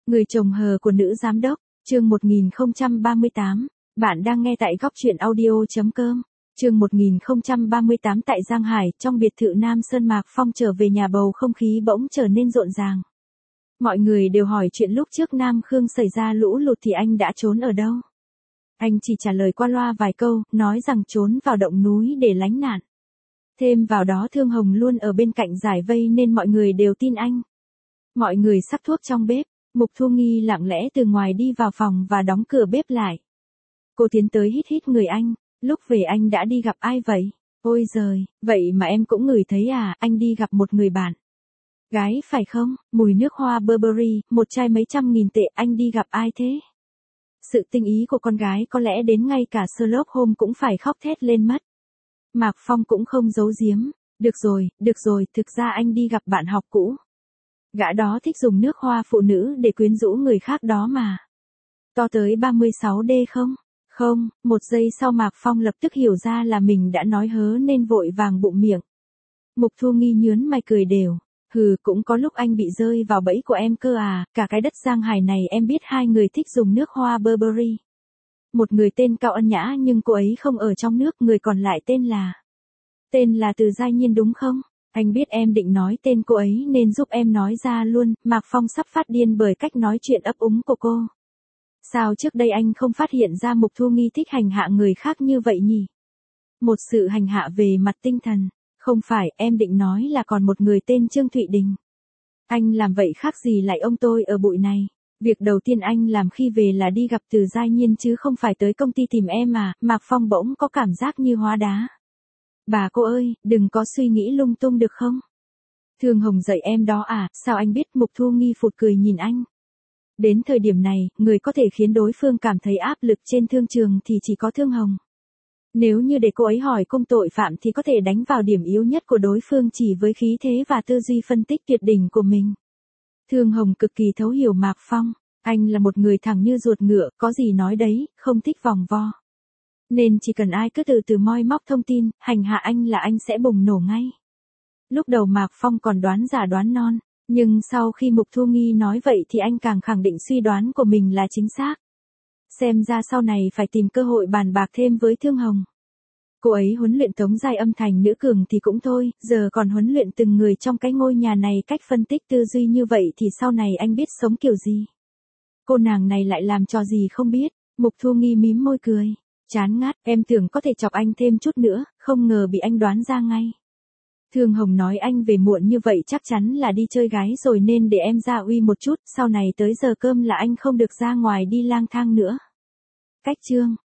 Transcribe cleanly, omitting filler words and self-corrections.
Người chồng hờ của nữ giám đốc, chương 1038, bạn đang nghe tại góc truyện audio.com. Chương 1038 tại Giang Hải, trong biệt thự Nam Sơn Mạc Phong trở về nhà bầu không khí bỗng trở nên rộn ràng. Mọi người đều hỏi chuyện lúc trước Nam Khương xảy ra lũ lụt thì anh đã trốn ở đâu. Anh chỉ trả lời qua loa vài câu, nói rằng trốn vào động núi để lánh nạn. Thêm vào đó Thương Hồng luôn ở bên cạnh giải vây nên mọi người đều tin anh. Mọi người sắc thuốc trong bếp, Mục Thu Nghi lặng lẽ từ ngoài đi vào phòng và đóng cửa bếp lại. Cô tiến tới hít hít người anh, lúc về anh đã đi gặp ai vậy? Ôi giời, vậy mà em cũng ngửi thấy à, anh đi gặp một người bạn. Gái phải không, mùi nước hoa Burberry, một chai mấy trăm nghìn tệ, anh đi gặp ai thế? Sự tinh ý của con gái có lẽ đến ngay cả Sherlock Holmes cũng phải khóc thét lên mất. Mạc Phong cũng không giấu giếm, được rồi, thực ra anh đi gặp bạn học cũ. Gã đó thích dùng nước hoa phụ nữ để quyến rũ người khác đó mà. To tới 36D không? Không, một giây sau Mạc Phong lập tức hiểu ra là mình đã nói hớ nên vội vàng bụm miệng. Mục Thu Nghi nhướn mày cười đều. Hừ, cũng có lúc anh bị rơi vào bẫy của em cơ à, cả cái đất Giang Hải này em biết hai người thích dùng nước hoa Burberry. Một người tên Cao Ân Nhã nhưng cô ấy không ở trong nước, người còn lại tên là Từ Giai Nhiên đúng không? Anh biết em định nói tên cô ấy nên giúp em nói ra luôn. Mạc Phong sắp phát điên bởi cách nói chuyện ấp úng của cô. Sao trước đây anh không phát hiện ra Mục Thu Nghi thích hành hạ người khác như vậy nhỉ? Một sự hành hạ về mặt tinh thần. Không phải, em định nói là còn một người tên Trương Thụy Đình. Anh làm vậy khác gì lại ông tôi ở bụi này. Việc đầu tiên anh làm khi về là đi gặp Từ Giai Nhiên chứ không phải tới công ty tìm em à. Mạc Phong bỗng có cảm giác như hóa đá. Bà cô ơi, đừng có suy nghĩ lung tung được không? Thương Hồng dạy em đó à, sao anh biết? Mục Thu Nghi phụt cười nhìn anh. Đến thời điểm này, người có thể khiến đối phương cảm thấy áp lực trên thương trường thì chỉ có Thương Hồng. Nếu như để cô ấy hỏi cung tội phạm thì có thể đánh vào điểm yếu nhất của đối phương chỉ với khí thế và tư duy phân tích tuyệt đỉnh của mình. Thương Hồng cực kỳ thấu hiểu Mạc Phong, anh là một người thẳng như ruột ngựa, có gì nói đấy, không thích vòng vo. Nên chỉ cần ai cứ từ từ moi móc thông tin, hành hạ anh là anh sẽ bùng nổ ngay. Lúc đầu Mạc Phong còn đoán giả đoán non, nhưng sau khi Mục Thu Nghi nói vậy thì anh càng khẳng định suy đoán của mình là chính xác. Xem ra sau này phải tìm cơ hội bàn bạc thêm với Thương Hồng. Cô ấy huấn luyện Tống Giai Âm thành nữ cường thì cũng thôi, giờ còn huấn luyện từng người trong cái ngôi nhà này cách phân tích tư duy như vậy thì sau này anh biết sống kiểu gì. Cô nàng này lại làm trò gì không biết. Mục Thu Nghi mím môi cười. Chán ngắt, em tưởng có thể chọc anh thêm chút nữa, không ngờ bị anh đoán ra ngay. Thương Hồng nói anh về muộn như vậy chắc chắn là đi chơi gái rồi nên để em ra uy một chút, sau này tới giờ cơm là anh không được ra ngoài đi lang thang nữa. Cách chương.